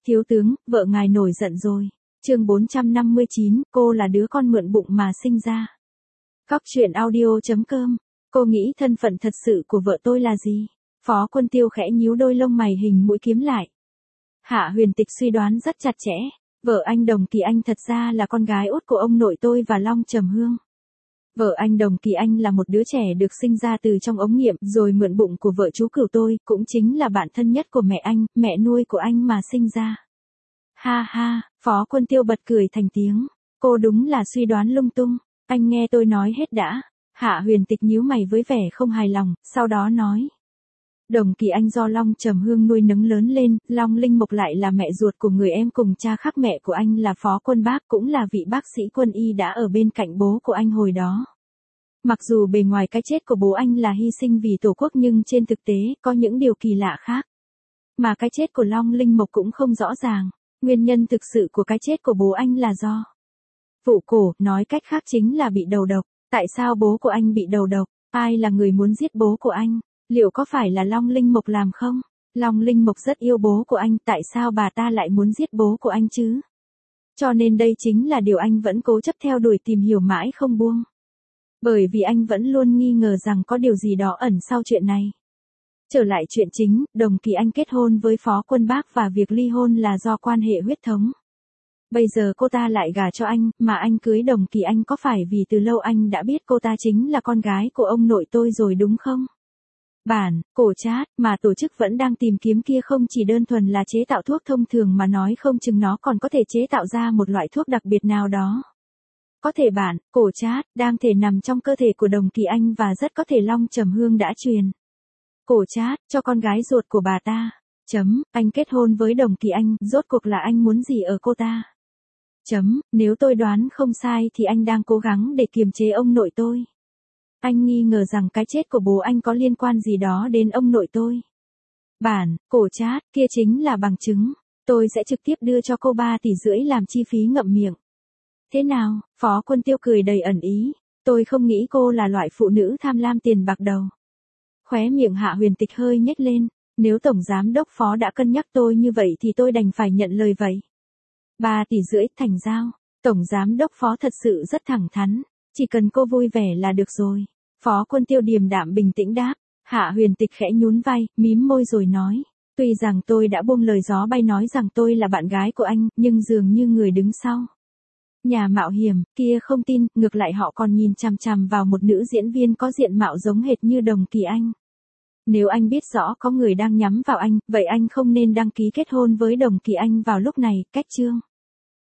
Thiếu tướng, vợ ngài nổi giận rồi. Chương 459, cô là đứa con mượn bụng mà sinh ra. Góc truyện audio.com. Cô nghĩ thân phận thật sự của vợ tôi là gì? Phó Quân Tiêu khẽ nhíu đôi lông mày hình mũi kiếm lại. Hạ Huyền Tịch suy đoán rất chặt chẽ. Vợ anh Đồng Kỳ Anh thật ra là con gái út của ông nội tôi và Long Trầm Hương. Vợ anh Đồng Kỳ Anh là một đứa trẻ được sinh ra từ trong ống nghiệm rồi mượn bụng của vợ chú Cửu tôi, cũng chính là bạn thân nhất của mẹ anh, mẹ nuôi của anh mà sinh ra. Ha ha, Phó Quân Tiêu bật cười thành tiếng. Cô đúng là suy đoán lung tung. Anh nghe tôi nói hết đã. Hạ Huyền Tịch nhíu mày với vẻ không hài lòng, sau đó nói. Đồng Kỳ Anh do Long Trầm Hương nuôi nấng lớn lên, Long Linh Mộc lại là mẹ ruột của người em cùng cha khác mẹ của anh là Phó Quân Bác, cũng là vị bác sĩ quân y đã ở bên cạnh bố của anh hồi đó. Mặc dù bề ngoài cái chết của bố anh là hy sinh vì Tổ quốc nhưng trên thực tế có những điều kỳ lạ khác. Mà cái chết của Long Linh Mộc cũng không rõ ràng. Nguyên nhân thực sự của cái chết của bố anh là do vụ cổ, nói cách khác chính là bị đầu độc. Tại sao bố của anh bị đầu độc? Ai là người muốn giết bố của anh? Liệu có phải là Long Linh Mộc làm không? Long Linh Mộc rất yêu bố của anh, tại sao bà ta lại muốn giết bố của anh chứ? Cho nên đây chính là điều anh vẫn cố chấp theo đuổi tìm hiểu mãi không buông. Bởi vì anh vẫn luôn nghi ngờ rằng có điều gì đó ẩn sau chuyện này. Trở lại chuyện chính, Đồng Kỳ Anh kết hôn với Phó Quân Bác và việc ly hôn là do quan hệ huyết thống. Bây giờ cô ta lại gả cho anh, mà anh cưới Đồng Kỳ Anh có phải vì từ lâu anh đã biết cô ta chính là con gái của ông nội tôi rồi đúng không? Bản, cổ chat, mà tổ chức vẫn đang tìm kiếm kia không chỉ đơn thuần là chế tạo thuốc thông thường mà nói không chừng nó còn có thể chế tạo ra một loại thuốc đặc biệt nào đó. Có thể bản, cổ chat, đang thể nằm trong cơ thể của Đồng Kỳ Anh và rất có thể Long Trầm Hương đã truyền. Cổ chat, cho con gái ruột của bà ta. Anh kết hôn với Đồng Kỳ Anh, rốt cuộc là anh muốn gì ở cô ta? Nếu tôi đoán không sai thì anh đang cố gắng để kiềm chế ông nội tôi. Anh nghi ngờ rằng cái chết của bố anh có liên quan gì đó đến ông nội tôi. Bản, cổ chat, kia chính là bằng chứng. Tôi sẽ trực tiếp đưa cho cô 3,5 tỷ làm chi phí ngậm miệng. Thế nào? Phó Quân Tiêu cười đầy ẩn ý. Tôi không nghĩ cô là loại phụ nữ tham lam tiền bạc đầu. Khóe miệng Hạ Huyền Tịch hơi nhếch lên. Nếu Tổng Giám Đốc Phó đã cân nhắc tôi như vậy thì tôi đành phải nhận lời vậy. 3,5 tỷ thành giao. Tổng Giám Đốc Phó thật sự rất thẳng thắn. Chỉ cần cô vui vẻ là được rồi. Phó Quân Tiêu điềm đạm bình tĩnh đáp. Hạ Huyền Tịch khẽ nhún vai, mím môi rồi nói. Tuy rằng tôi đã buông lời gió bay nói rằng tôi là bạn gái của anh, nhưng dường như người đứng sau nhà mạo hiểm kia không tin, ngược lại họ còn nhìn chằm chằm vào một nữ diễn viên có diện mạo giống hệt như Đồng Kỳ Anh. Nếu anh biết rõ có người đang nhắm vào anh, vậy anh không nên đăng ký kết hôn với Đồng Kỳ Anh vào lúc này, cách chương.